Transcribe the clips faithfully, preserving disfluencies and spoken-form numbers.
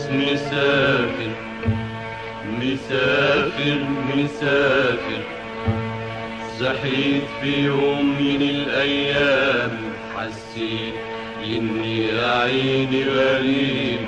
مسافر مسافر مسافر. صحيت في يوم من الأيام حسيت إني عيني غريب،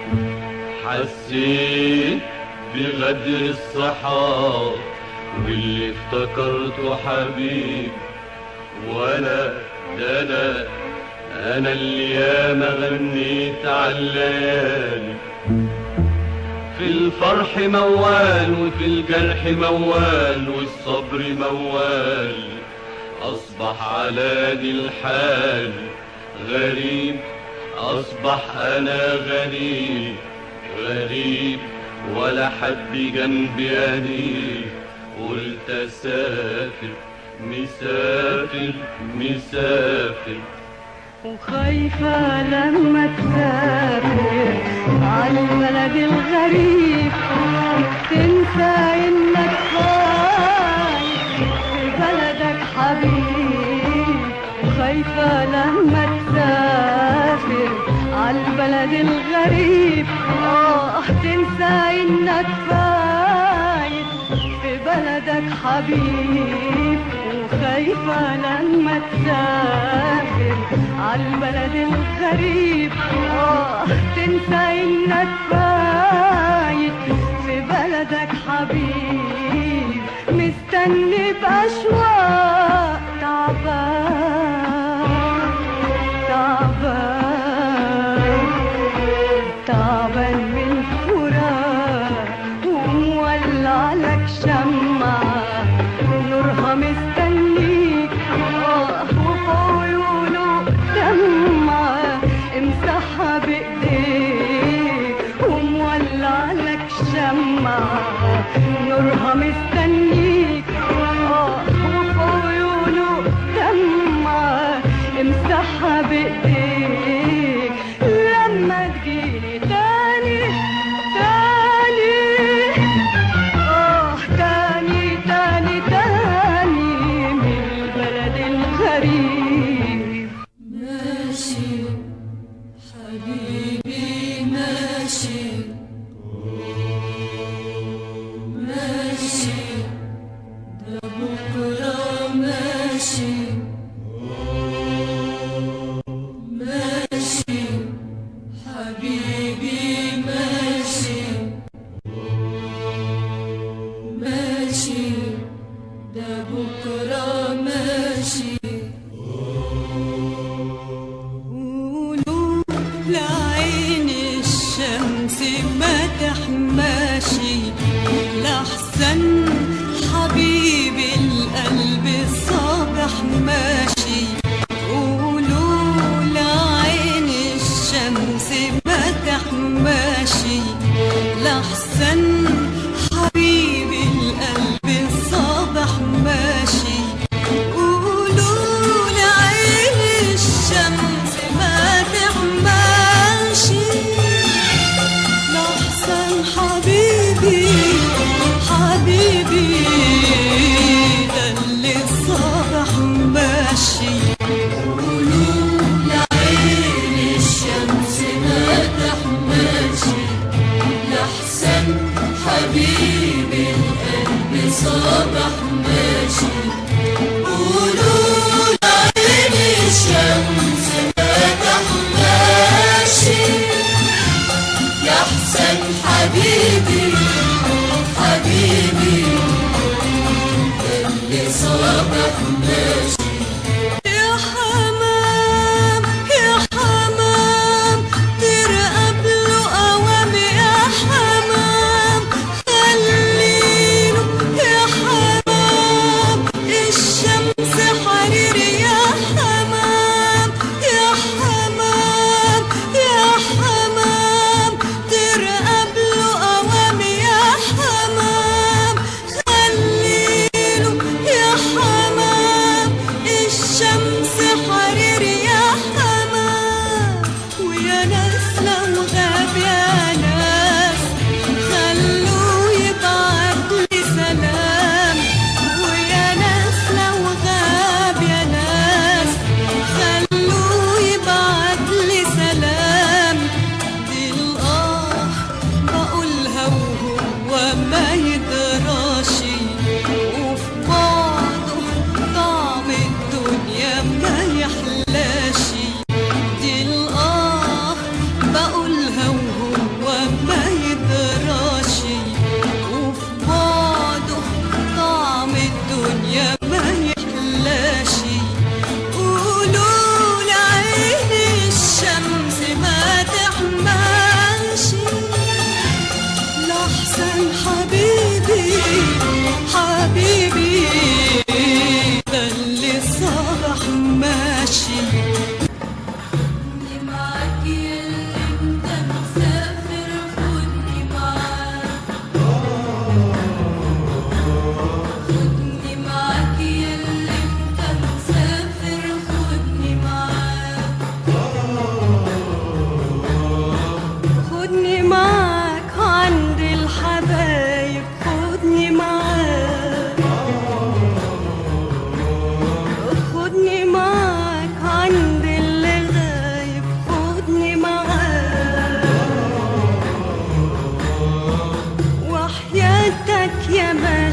حسيت بغدر الصحاب واللي افتكرته حبيب. وانا ده انا انا اللي ياما غنيت عالليالي، في الفرح موال وفي الجرح موال والصبر موال. اصبح على دي الحال غريب، اصبح انا غريب غريب ولا حد جنبي قريب. قلت اسافر مسافر مسافر. وخايفة لما تسافر عالبلد الغريب تنسى انك خايف في بلدك حبيب. وخايفة لما تسافر عالبلد الغريب اه تنسى انك فايت في بلدك حبيب. وخايفة لما تسافر عالبلد الغريب اه تنسى انك فايت في بلدك حبيب. مستني بأشواق تعبان تعبان تعبان من فراق ومولع لك شمعة نورها مستنيك اه وفي عيونه دمعة امسحها بايديك. ومولع لك شمعة نورها مستنيك اه وفي عيونه دمعة امسحها بايديك. لما تجيني تاني تاني اه تاني تاني تاني من البلد الغريب. ماشي حبيبي ماشي ماشي ده بكرة ماشي ماشي حبيبي ماشي ماشي ده بكرة ماشي. قولوا لعين الشمس ما تحماشي لأحسن حبيبي القلب الصابح ماشي. قولوا لعين الشمس ما تحماشي لأحسن حبيبي القلب الصابح ماشي. قولوا لعين الشمس ما تحماشي لأحسن حبيبي حبيبي ده اللي الصبح ماشي. قولوا لعين الشمس ما تحماشي لأحسن حبيبي القلب صبح ماشي. قولوا لعين الشمس ما تحماشي لأحسن حبيبي حبيبي اللي صبح ماشي. يا حمام يا حمام ترقب له قوام يا حمام خليله يا حمام الشمس حرير يا حمام يا حمام يا حمام ترقب له قوام يا حمام خليله يا حمام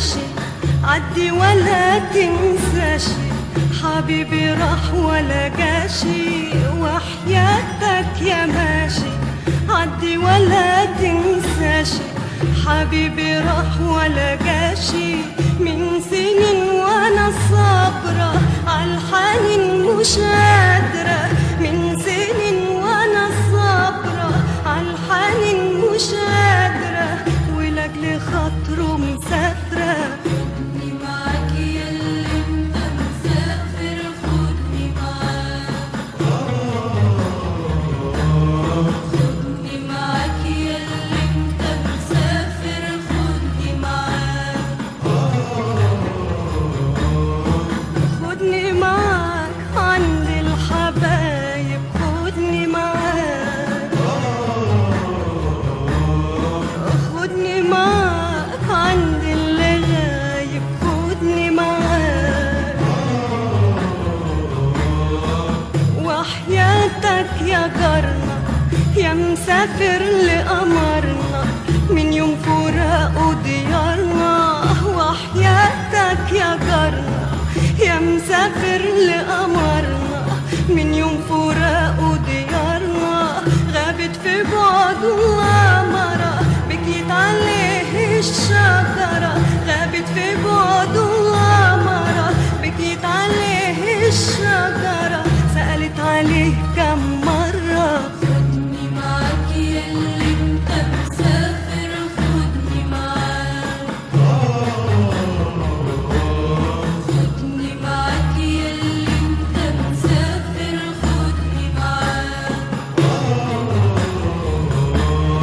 ماشي عدي ولا تنساش حبيبي راح ولا جاشي وحياتك يا ماشي عدي ولا تنساش حبيبي راح ولا جاشي من سنين وانا صابرة عالحنين مش قادرة من سنين وانا صابرة عالحنين مش قادرة ولاجل خاطره مسافرة خدني معاك ياللي انت مسافر خدني معاك خدني معاك ياللي انت مسافر خدني معاك خدني معاك عند الحبايب خدني معاك خدني معاك عند اللي غايب خدني معاك وحياتك يا جارنا يا مسافر لقمرنا من يوم فراق ديارنا وحياتك يا جارنا يا مسافر لقمرنا من يوم فراق ديارنا غابت في بعد القمرة بكيت عليه الشجرة غابت في بعد القمرة بكيت عليه الشجرة سألت عليه كم مرة خدني معاك ياللي انت مسافر خدني معاك خدني معاك ياللي انت مسافر خدني معاك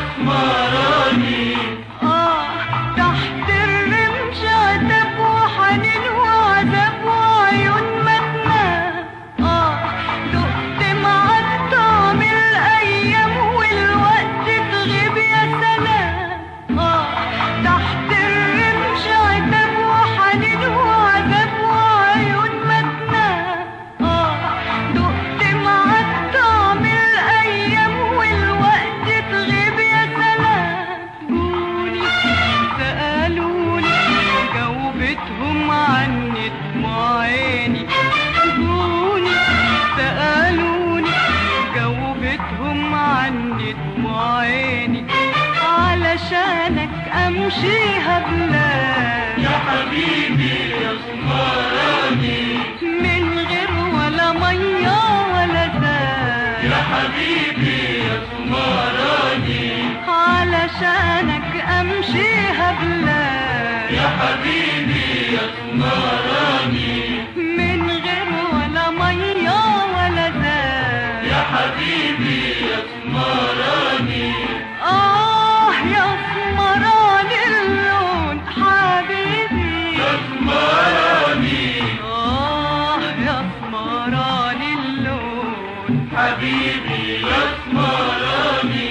اسمراني. آه تحت الرمش عتاب وحنين وعذاب وعيون ما تنام. آه دقت معاك طعم الأيام والوقت تغيب يا سلام. آه تحت الرمش عتاب وحنين وعذاب وعيون ما تنام. آه دقت معاك طعم الأيام والوقت تغيب يا سلام. جوني سألوني جاوبتهم عني دموع عيني. جوني سألوني جاوبتهم عني دموع عيني. علشانك أمشيها بلاد يا حبيبي يا اسمراني. من غير ولا مية ولا زاد. يا حبيبي يا اسمراني. علشانك أمشيها بلاد يا حبيبي يا اسمراني. من غير ولا مية ولا زاد. يا حبيبي يا اسمراني. آه يا اسمراني اللون حبيبي يا اسمراني. آه يا اسمراني اللون حبيبي يا اسمراني.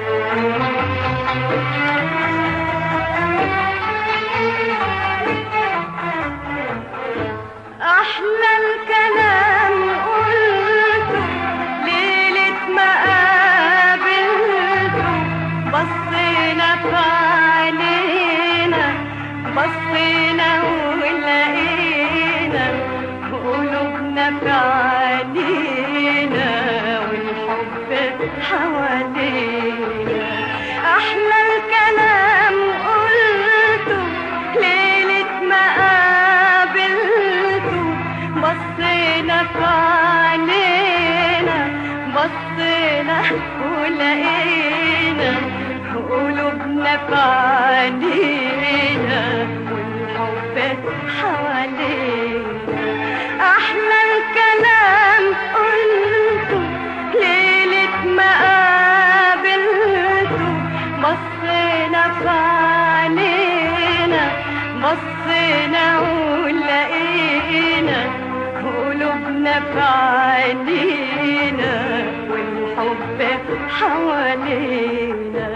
أحلى الكلام قلته ليلة ما قابلته. بصينا في عينينا بصينا ولقينا قلوبنا في عينينا والحب حوالينا. أحلى الكلام قلته ليلة ما قابلته. بصينا في عينينا بصينا ولقينا قلوبنا في عينينا والحب حوالينا. أحلى الكلام قلته ليلة ما قابلته. بصينا في عينينا بصينا ولقينا قلوبنا في عينينا والحب حوالينا.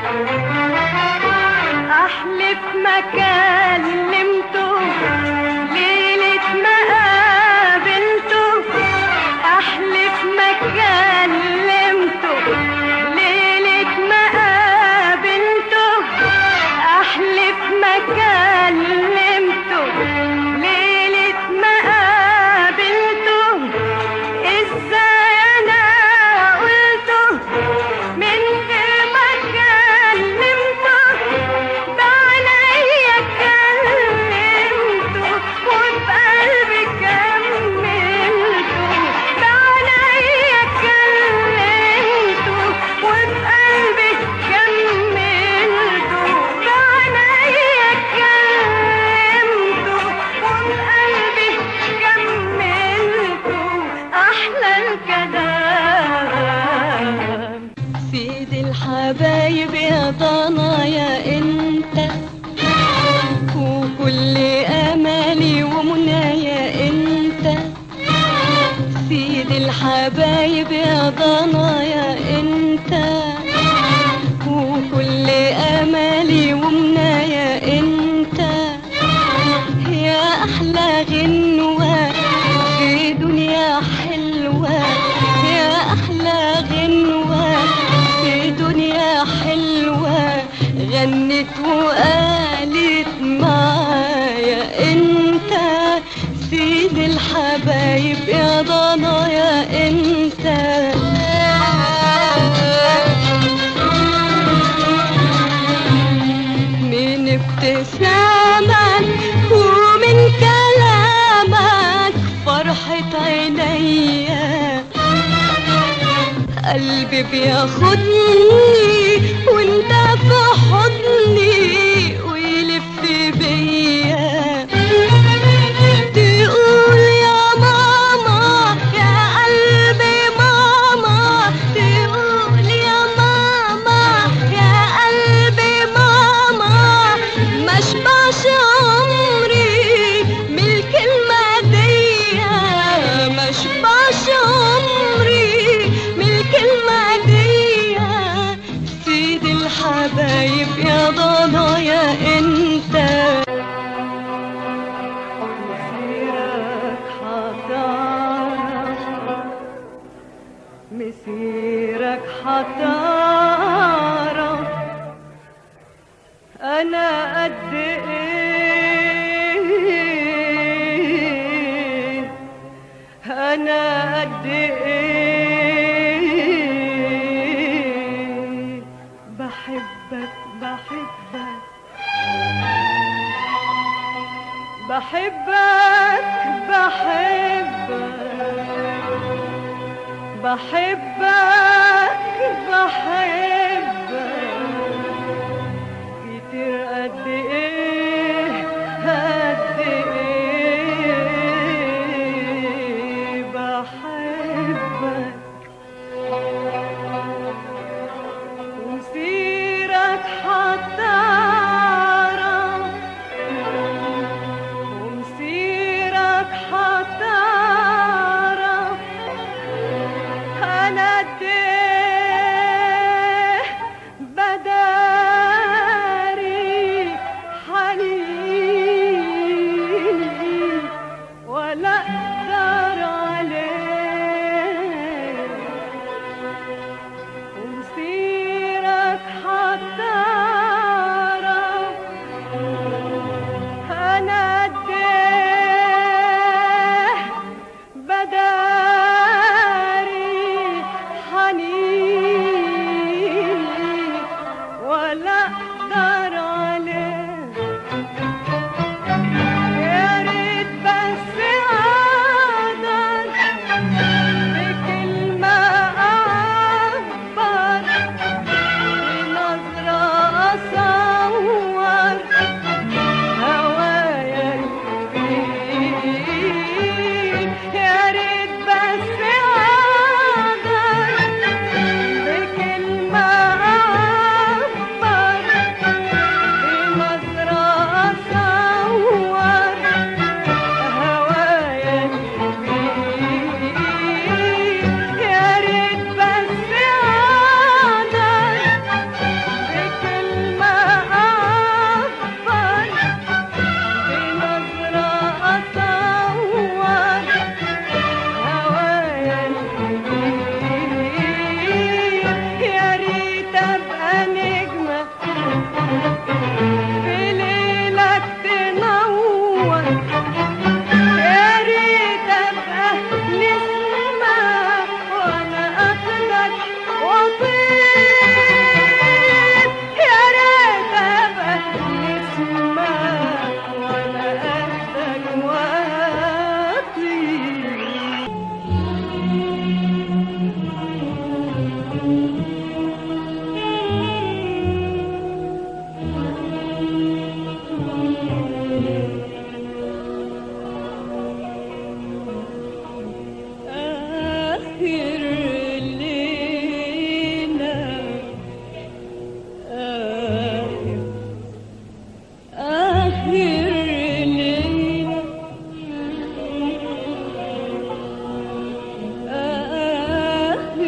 أحلف ما كلمته ليلة ما قابلته. أحلف ما كلمته ليلة ما قابلته. أحلف ما كلمته ليلة ما قابلته. إزاي أنا قلته من غير ما كلمته. بعينيا كلمته وبقلبي كملته. بعينيا كلمته وبقلبي كملته. بعينيا كلمته وبقلبي كملته. أحلى الكلام سيد الحبايب يا ضنايا انت. وكل امالي ومنايا انت. سيد الحبايب يا ضنايا انت. وكل امالي ومنايا انت. يا احلى غنوة في دنيا حلوة. يا احلى غنوة في دنيا حلوة. غنت وقالت معايا انت. سيد الحبايب يا ضنايا انت. من ابتسامك ومن كلامك فرحة عينيا. قلبي بياخدني وانت في حضني ويلف بيا. تقول يا ماما يا قلبي ماما. تقول يا ماما يا الحبايب يا ضنا يا انت. مسيرك حتعرف، مسيرك حتعرف انا قد ايه، انا قد ايه بحبك بحبك بحبك بحبك بحبك بحبك كتير قد ايه قد ايه بحبك. ومسيرك حتعرف، ومسيرك حتعرف انا قد ايه بداري حنيني ولا اقدر عليه. ومسيرك حتعرف انا قد ايه بداري حنيني ولا اقدر عليه. يا ريت بس اقدر بكلمة اعبر، بنظرة اصور هوايا الكبير. يا ريت بس اقدر بكلمة اعبر، بنظرة اصور هوايا الكبير. يا ريت بس اقدر بكلمة اعبر، بنظرة اصور هوايا الكبير. يا ريت ابقى نجمة في ليلك تنور، يا ريت ابقى نسمة وانا اخدك واطير. يا ريت ابقى نسمة وانا اخدك واطير. آخر ليلة، آخر آخر ليلة، آخر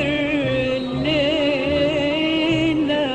ليلة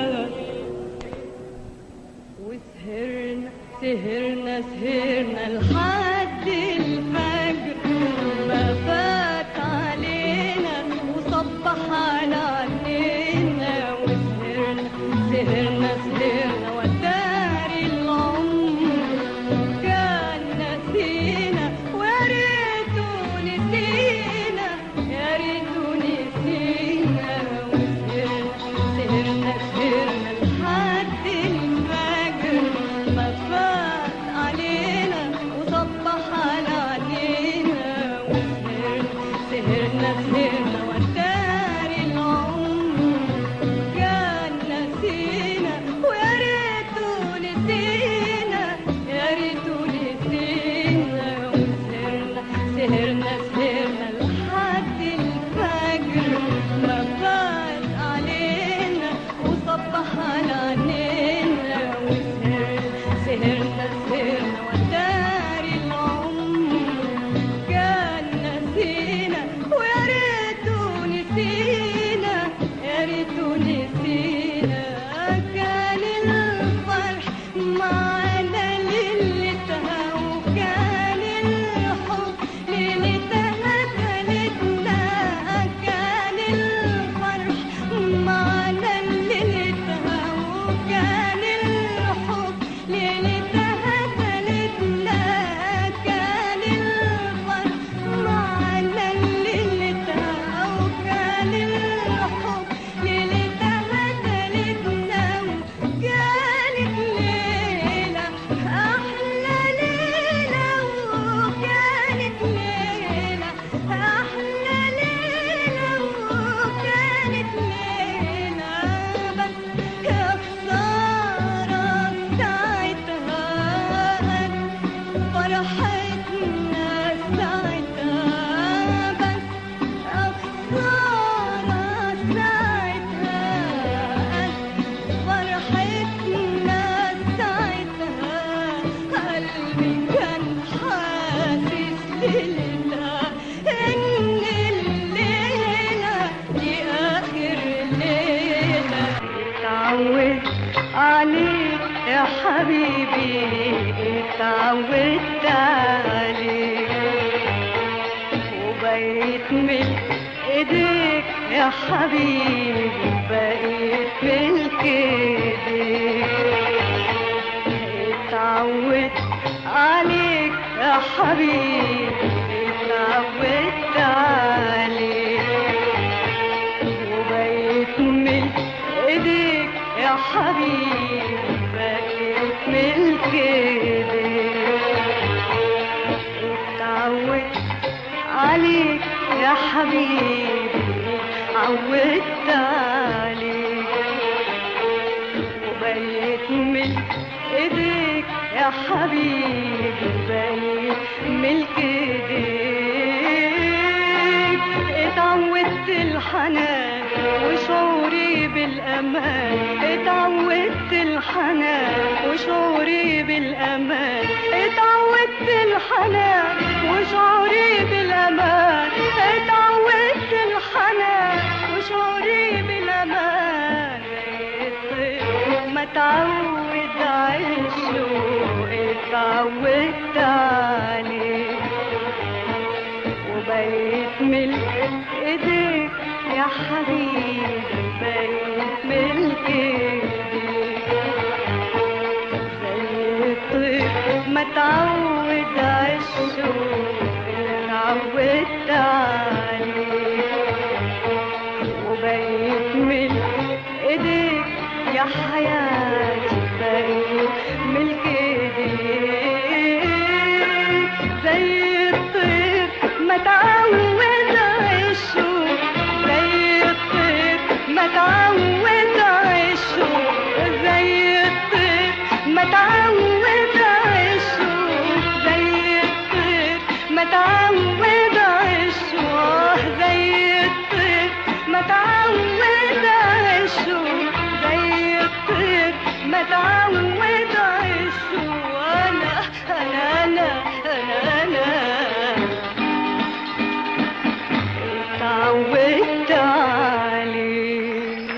وسهرنا سهرنا سهرنا لحد الفجر، ما فات علينا وصبح على عينينا. وسهرنا سهرنا سهرنا وداري العمر كان نسينا، ويا ريته نسينا يا ريته نسينا. وسهرنا سهرنا سهرنا لحد الفجر، ما فات علينا وصبح على عينينا. وسهرنا سهرنا سهرنا وداري العمر كان نسينا، عليك يا حبيبي اتعودت عليك وبقيت من ايديك يا حبيبي بقيت ملك ايديك اتعودت عليك يا حبيبي اتعودت عليك وبقيت ملك ايديك يا حبيبي بقيت ملك ايديك اتعودت عليك يا حبيبي عودت عليك وبقيت ملك ايديك يا حبيبي بقيت ملك ايديك اتعودت الحنان وشعوري بالامان اتعودت الحنان وشعوري بالامان اتعودت الحنان وشعوري بالامان اتعودت الحنان وشعوري بالامان ما تعود عالشوق اتعودت عليك وبقيت ملك ايديك يا حبيبي بقيت ملك ايديك زي الطير ما تعود عالشوق اتعودت عليك وبقيت ملك ايديك يا حياتي بقيت ملك ايديك زي الطير ما تعود عالشوق زي الطير ما تعود عالشوق زي الطير ما تعود عالشوق زي الطير ما تعود عالشوق زي الطير ما تعود عالشوق زي الطير ما تعود عالشوق انا انا انا انا انا اتعودت عليك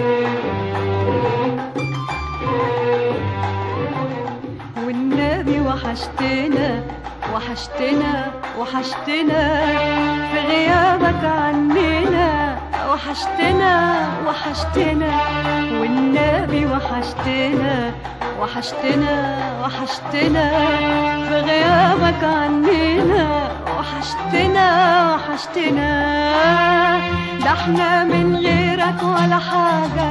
والنبي وحشتنا وحشتنا وحشتنا في غيابك عننا وحشتنا وحشتنا والنبي وحشتنا وحشتنا وحشتنا في غيابك عننا وحشتنا وحشتنا ده احنا من غيرك ولا حاجة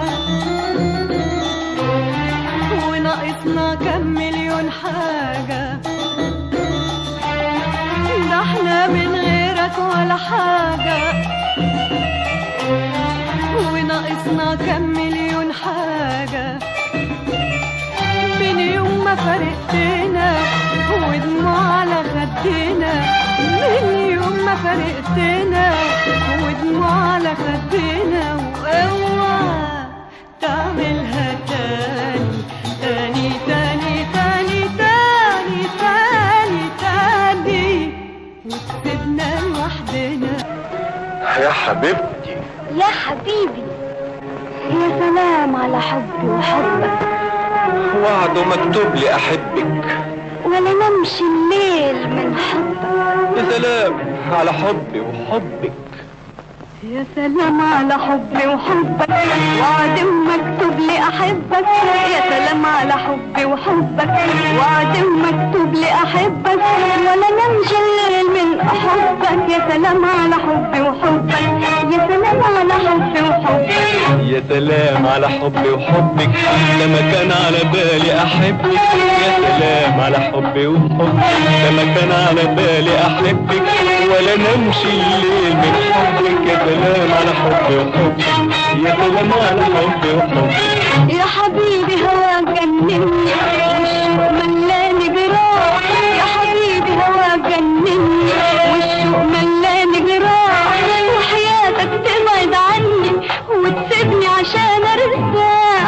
وناقصنا كم مليون حاجة ده احنا من غيرك ولا حاجة وناقصنا كم مليون حاجة من يوم ما فرقتنا ودموع على خدنا من يوم ما فرقتنا ودموع على خدنا واوعى تعملها تاني تاني تاني تاني تاني تاني تاني وتسيبنا لوحدنا يا حبيبتي يا حبيبي يا سلام على حبي وحبك وعد مكتوب لي احبك ولا نمشي الليل من حبك يا سلام على حبي وحبك يا سلام على حبي وحبك وعد مكتوب لي احبك يا سلام على حبي وحبك وعد مكتوب لي احبك ولا نمشي الليل من حبك يا سلام على حبي وحبك يا سلام على حبي وحبك يا سلام على حبي وحبك لما كان على بالي احبك يا سلام على حبي وحبك لما كان على بالي احبك ولا نمشي الليل من حبك يا سلام على حبي وحبك يا سلام على حبي وحبك يا حبيبي هواك جنني والشوق ملاني جراح يا حبيبي هواك جنني والشوق ملاني جراح وحياتك تبعد عني وتسيبني عشان ارتاح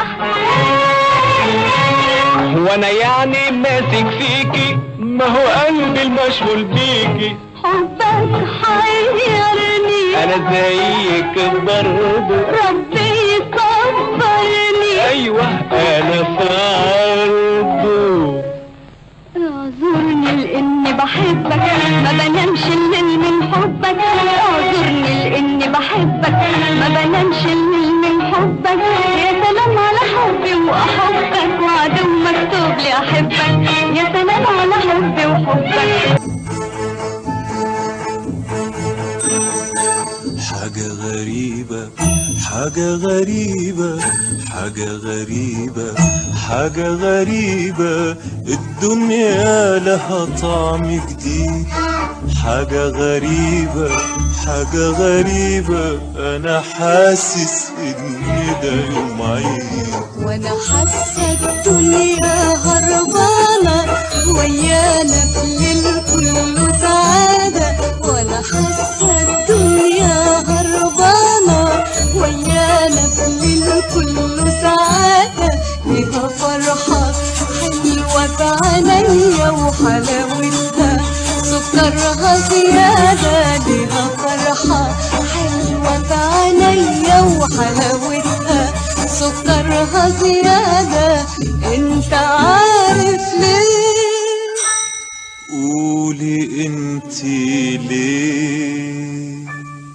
وانا يعني ماسك فيكي ما هو قلبي المشغول بيكي حبك حيرني انا زيك برضه ربي يصبرني ايوه انا في عرضه. اعذرني لاني بحبك ما بنامش الليل من حبك، اعذرني لاني بحبك ما بنامش الليل من حبك. يا سلام على حبي واحبك وعدو مكتوب لي احبك، يا سلام على حبي وحبك. حاجة غريبة حاجة غريبة حاجة غريبة حاجة غريبة، الدنيا لها طعم جديد. حاجة غريبة حاجة غريبة، أنا حاسس إن ده يوم عيد. وانا حاسه الدنيا هربانه ويانا في الليل كله سعاده، وانا حاسه الدنيا هربانه ويانا في الليل كله سعاده. ليها فرحه حلوه بعينيا وحلاوتها سكرها زياده. ليها فرحه حلوه بعينيا وحلاوتها سكرها زيادة. انت عارف ليه؟ قولي انتي ليه؟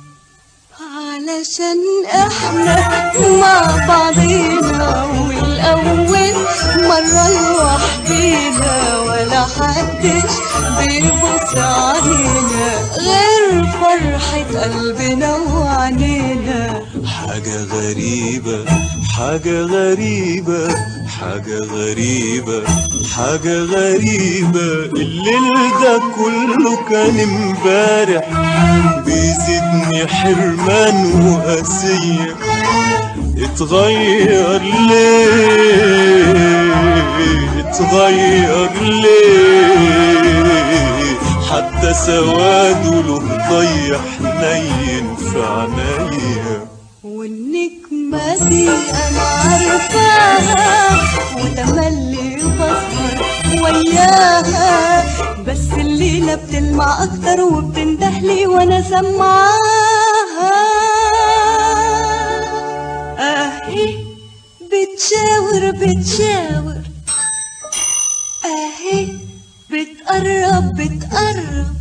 علشان احنا مع بعضينا والاول مرة لوحدينا، ولا حدش بيبص علينا غير فرحة قلبنا وعنينا. حاجة غريبة حاجة غريبة حاجة غريبة حاجة غريبة، الليل ده كله كان امبارح بيزيدني حرمان وقاسية. اتغير ليه اتغير ليه، حتى سواده له ضيع حنين في عينيا. والنجمة دي أنا عارفاها وتملي بسهر وياها، بس الليلة بتلمع أكتر وبتندهلي وأنا سمعاها. أهي بتشاور بتشاور، أهي بتقرب بتقرب،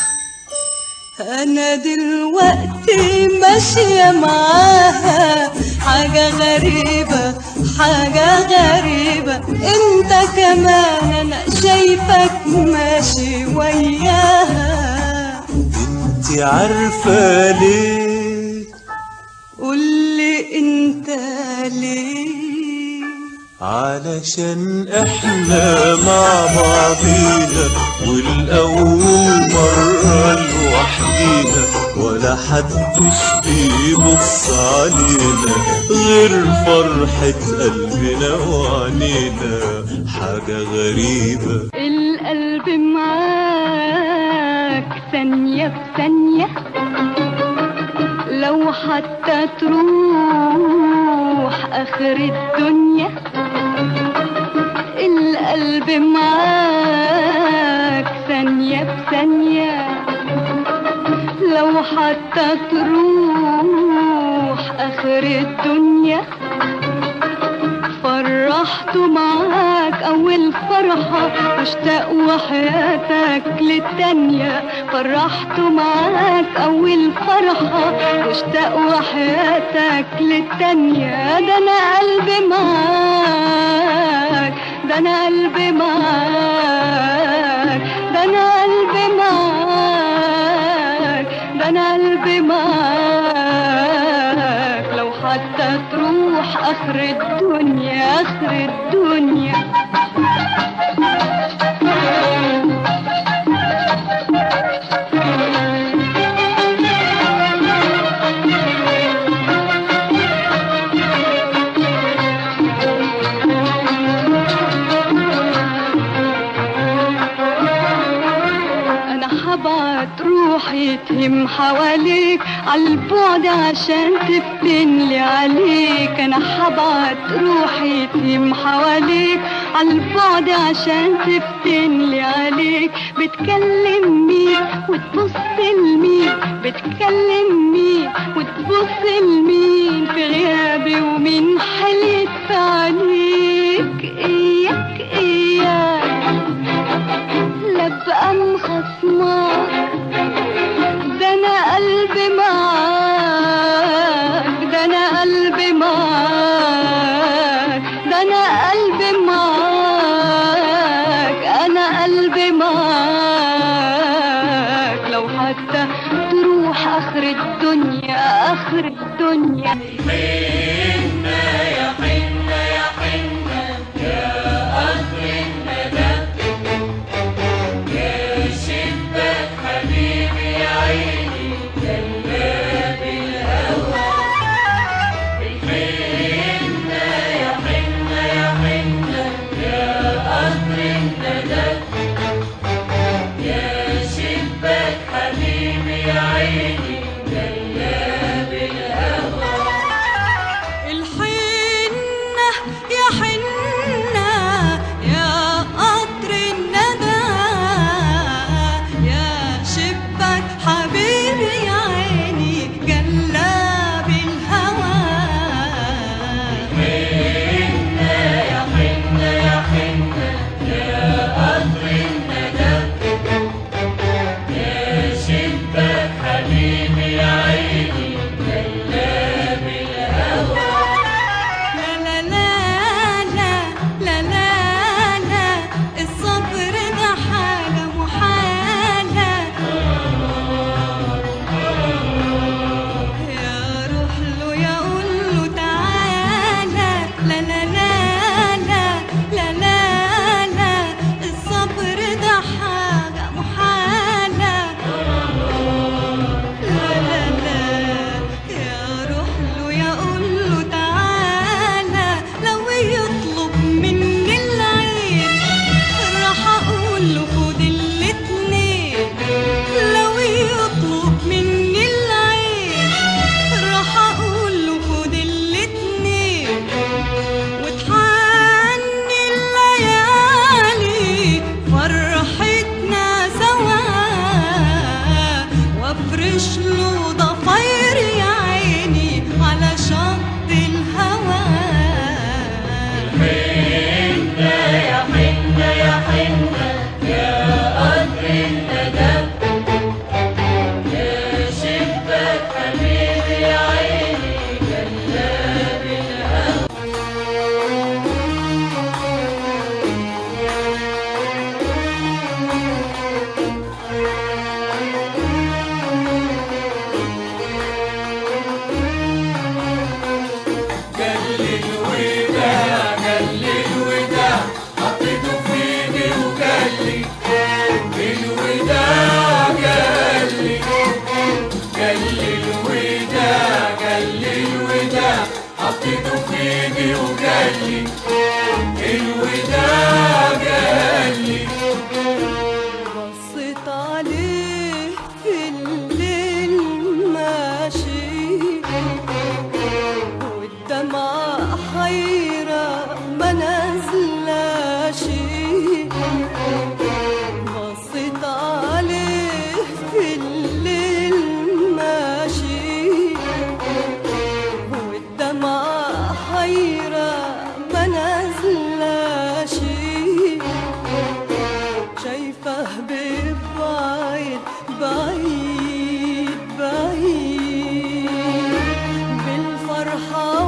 أنا دلوقتي ماشية معاها. حاجة غريبة حاجة غريبة، انت كمان أنا شايفك ماشي وياها. انتي عارفة ليه؟ قولي انت ليه؟ علشان احنا مع بعضينا والأول مرة لوحدينا، ولا حدش بيبص علينا غير فرحة قلبنا وعنينا. حاجة غريبة القلب معاك ثانية بثانية، لو حتى تروح آخر الدنيا. القلب معاك ثانية بثانية، لو حتى تروح آخر الدنيا. فرحته معاك أول فرحة واشتاق وحياتك للتانية. فرحته معاك أول فرحة واشتاق وحياتك للتانية. ده أنا قلبي معاك، ده أنا قلبي معاك، ده أنا قلبي معاك، ده أنا قلبي معاك. لو حتى تروح آخر الدنيا آخر الدنيا. روحي تهم حواليك عالبعد عشان تفتنلي عليك. انا حبعت روحي تهم حواليك عالبعد عشان تفتنلي عليك. بتكلم مين وتبص لمين، بتكلم مين وتبص لمين، في غيابي ومين حليت في عليك. الدنيا آخر الدنيا. حنة يا حنة يا حنة يا قطر الندى يا شباك حبيبي يا عيني جلاب الهوى. الحنة يا حنة يا حنة يا قطر الندى يا شباك حبيبي يا عيني جلاب الهوى. الحنة يا حنة يا قطر الندى يا شباك حبيبي يا عيني جلاب الهوى. حنة يا حنة يا حنة يا قطر الندى يا شباك حبيبي يا عيني جلاب الهوى. لا لا لا لا لا لا لا الصبر ده حاجة محالة. يا روح له يا قول له تعالى. لا لا لا لا لا لا لا الصبر ده حاجة محالة. لا لا لا يا روح له يا قول له تعالى. لو يطلب مني العين راح اقول له خد الاتنين. لو يطلب مني العين راح اقول له خد الاتنين. وتحني الليالي فرحتنا سوا وافرش له ضفاير يا عيني على شط الهوى. حنة يا حنة يا حنة يا قطر الندى يا شباك حبيبي يا عيني جلاب الهوى. جل الوداع جل الوداع حطيته في ايدي وجلي الوداع جلي جل الوداع جل الوداع حطيته في ايدي وجلي الوداع جلي. بصيت عليه في الليل ماشي والدمعة حيرة ما نازلاش. بصيت عليه في الليل ماشي والدمعة حيرة ما نازلاش. شايفه ببعيد بعيد بعيد بالفرحة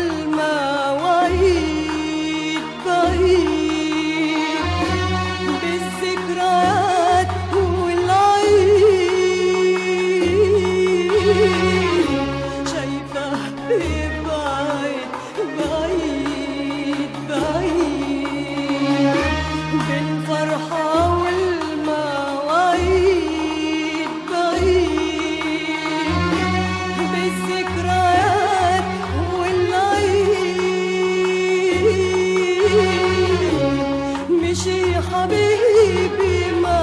والمواعيد بعيد بالذكريات والعيد. شايفه ببعيد بعيد بعيد بالفرحة والمواعيد بعيد بالذكريات والعيد. مشي حبيبي ما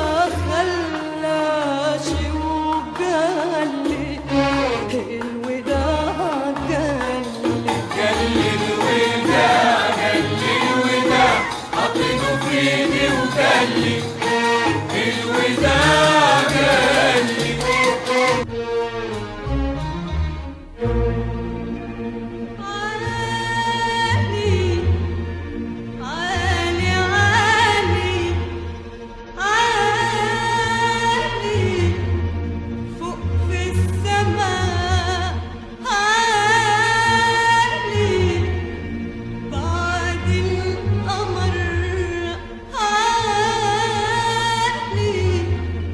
خلاش وقالي الوداع قالي. جل الوداع جل الوداع حطيته في ايدي وجلي الوداع جلي. عالي عالي عالي عالي فوق في السماء عالي بعد القمر عالي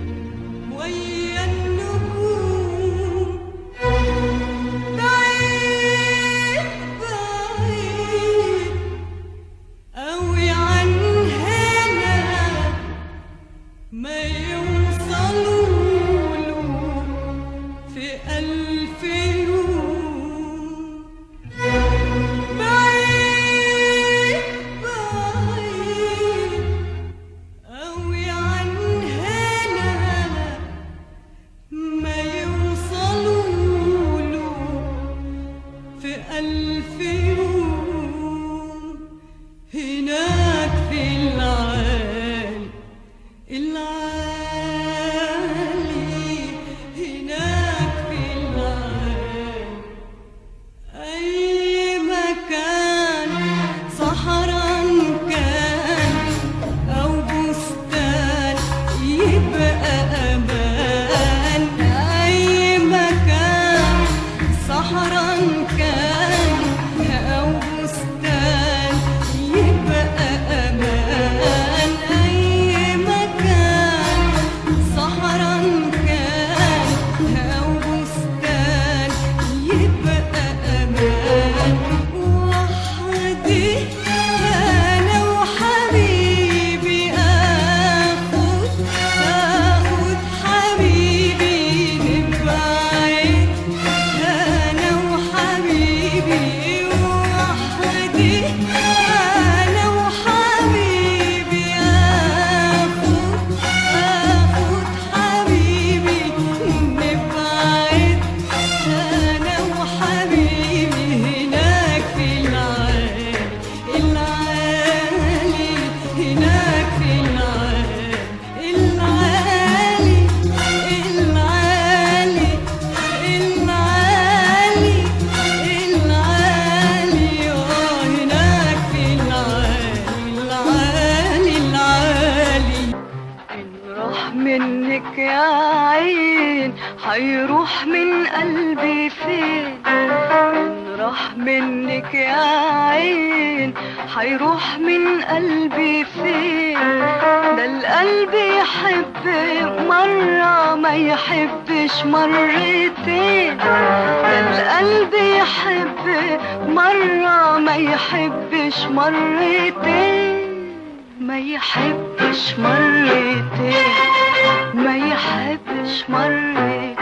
حيروح من قلبي فين راح منك يا عين حيروح من قلبي فين ده القلب يحب مرة ما يحبش مرتين ده القلب يحب مرة ما يحبش مرتين ما يحبش مرتين ما يحبش مرتين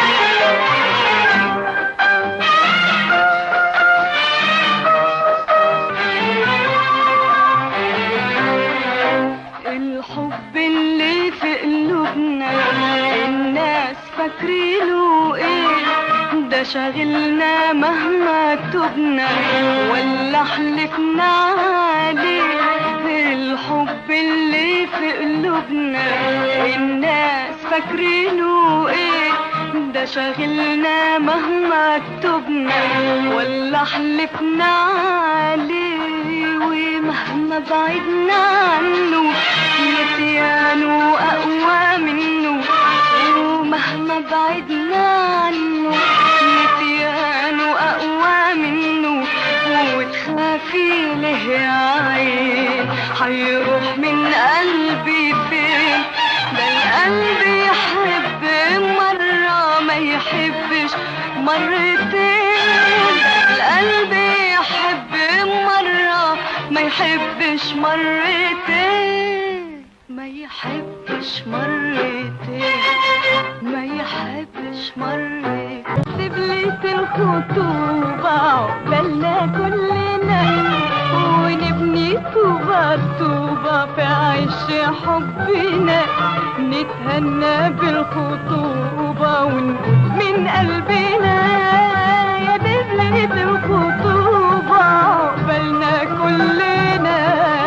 الحب اللي في قلوبنا الناس فاكرينه ايه ده شاغلنا مهما تبنا ولا حلفنا عليه الحب اللي في قلوبنا الناس فاكرينه ايه ده شاغلنا مهما تبنا ولا حلفنا عليه ومهما بعدنا عنه نسيانه أقوى منه ومهما بعدنا عنه نسيانه أقوى منه وتخافي له يا عين حيروح من قلبي فين ده القلب يحب مرة ما يحبش مرتين القلب يحب مرة ما يحبش مرتين ما يحبش مرتين ما يحبش مرتين سبلة الخطوبة عقبالنا كلنا ونبني طوبة طوبة في عش حبنا نتهنى بالخطوبة ونقول من قلبنا يا دبلة الخطوبة عقبالنا كلنا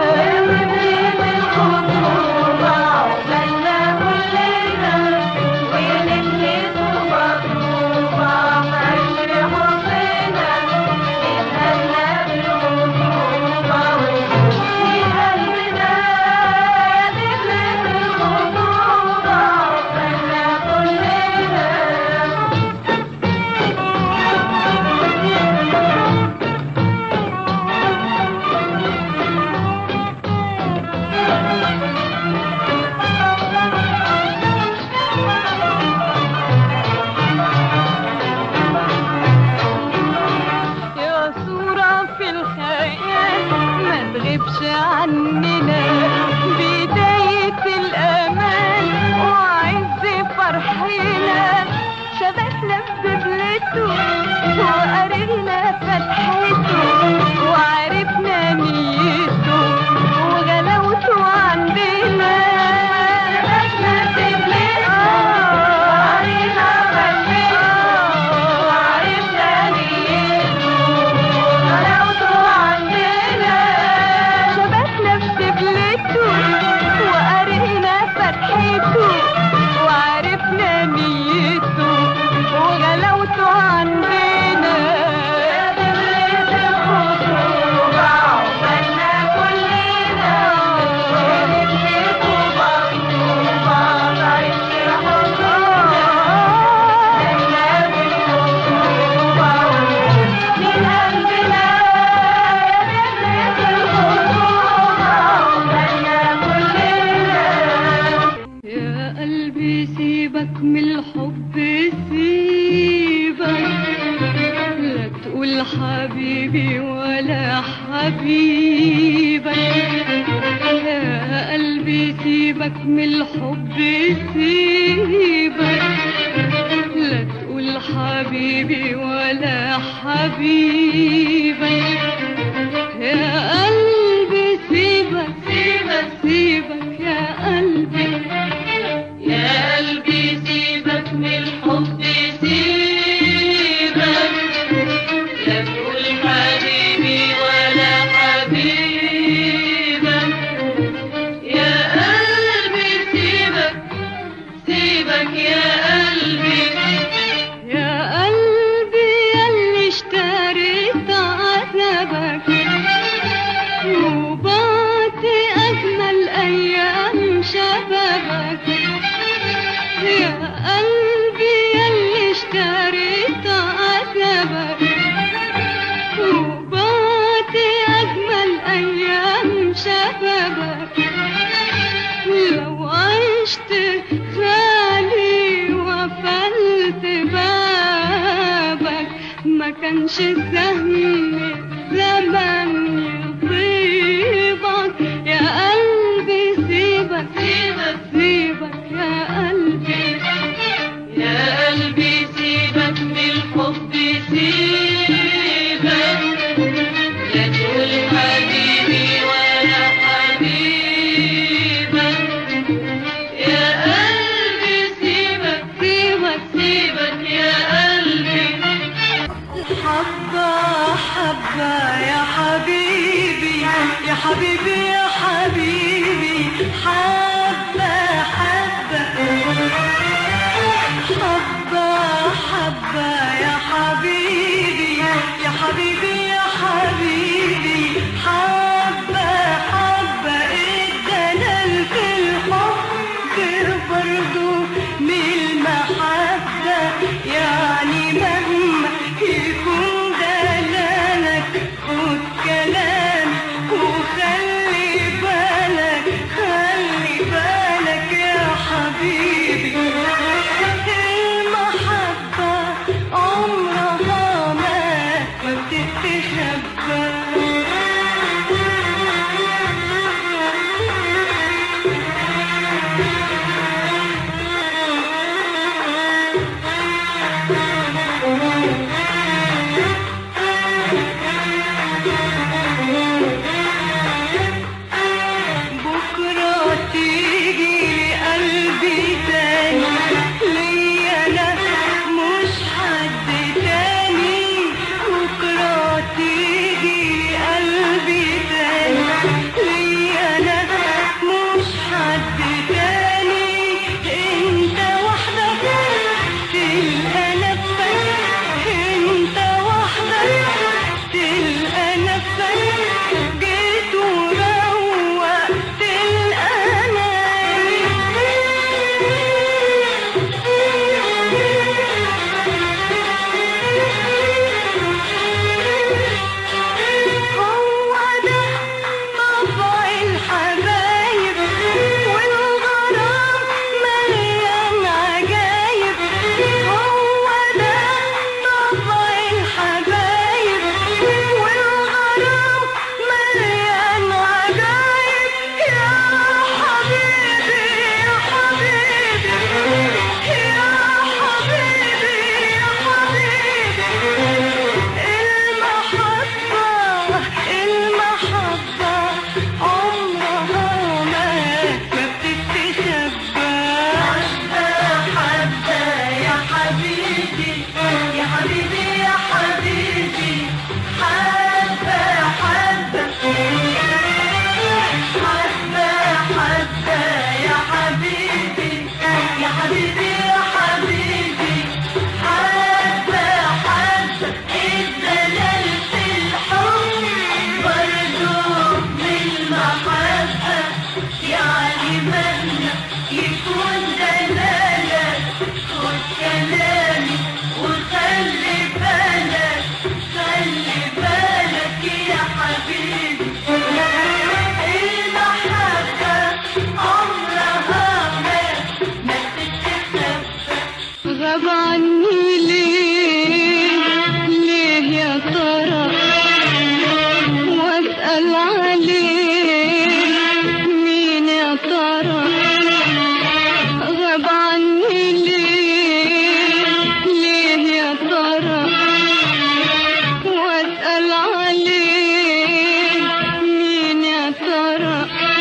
عننا بداية الأمان وعز فرحنا شبكنا بدبلته وقرينا فتحته وعرفنا نيته وغلاوته عندنا شبكنا بدبلته وقرينا فتحته وعرفنا نيته وغلاوته عندنا وقرينا فتحته وعرفنا نيته وغلاوته عندنا دبلة الخطوبة عقبالنا كلنا دبلة طوبة طوبة عش حبنا دبلة الخطوبة من قلبنا سيبك من الحب سيبك لا تقول حبيبي ولا حبيبك يا قلبي سيبك من الحب سيبك لا تقول حبيبي ولا حبيبك يا قلبي سيبك سيبك سيبك يا قلبي يا قلبي سيبك من الحب سيبك لا تقول حبيبي ولا حبيبك يا قلبي سيبك سيبك يا قلبي يا قلبي ياللي اشتريت عذابك وبعت أجمل أيام شبابك يا قلبي شبابك لو عشت غالي وقفلت بابك ما كانش السهم زمن يصيبك يا قلبي سيبك سيبك سيبك يا قلبي يا قلبي سيبك من الحب سيبك لا تقول حبيبي ولا حبيبك يا قلبي سيبك سيبك سيبك يا قلبي حبة حبة يا حبيبي يا حبيبي يا حبيبي حبة حبة حبة حبة يا حبيبي يا حبيبي يا حبيبي حبة حبة الدلال في الحب برضو من المحبة يعني مهما يكون دلالك خد كلام وخلي بالك خلي بالك يا حبيبي المحبة عمرها ما ما بتتخبى بكرة تيجي قلبي تاني ليا أنا مش حد تاني بكرة تيجي قلبي تاني ليا أنا مش حد تاني انت وحدك تلقى نفسك انت وحدك تلقى نفسك جيت وروقت هو ده طبع الحبايب والغرام مليان عجايب هو ده طبع الحبايب والغرام مليان عجايب يا حبيبي يا حبيبي يا حبيبي يا حبيبي المحبة المحبة عمرها ما ما بتتشبع حبة يا حبيبي يا حبيبي يا حبيبي حبة حبة حبة حبة يا حبيبي يا حبيبي يا حبيبي حبة حبة الدلال في الحب برضو من المحبة يعني مهما يكون دلالك خد كلامي وخلي بالك خلي بالك يا حبيبي المحبة عمرها ما ما تتخبى غاب عني ليه ليه يا ترى واسأل عليه مين يا ترى غاب عني ليه ليه يا ترى واسأل عليه مين يا ترى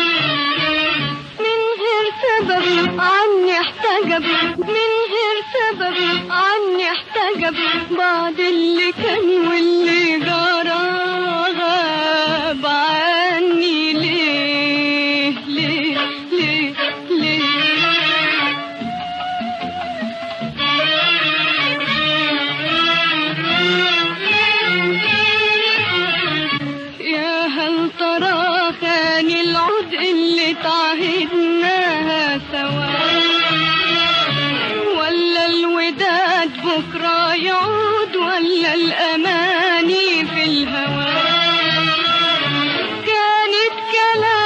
من غير سبب عني احتجب من غير سبب عني احتجب بعد اللي كان واللي جرى غاب عني ليه ليه ليه ليه يا هل ترى خاني العود اللي تعهدناها سوا ولا الوداد بكرة يعود ولا الأماني في الهوى كانت كلام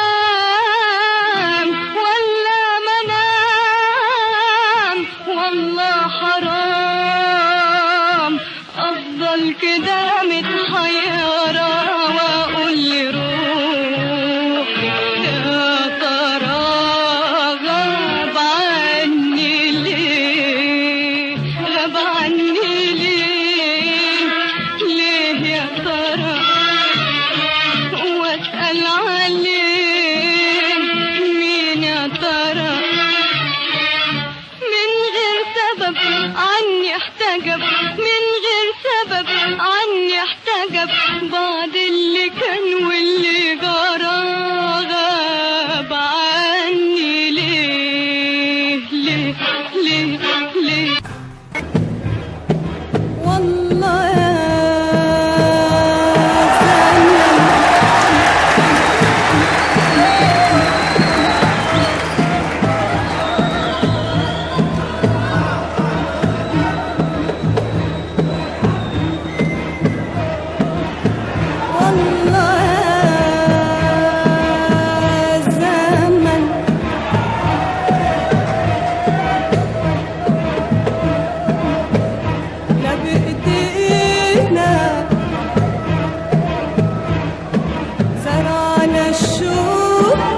مبروك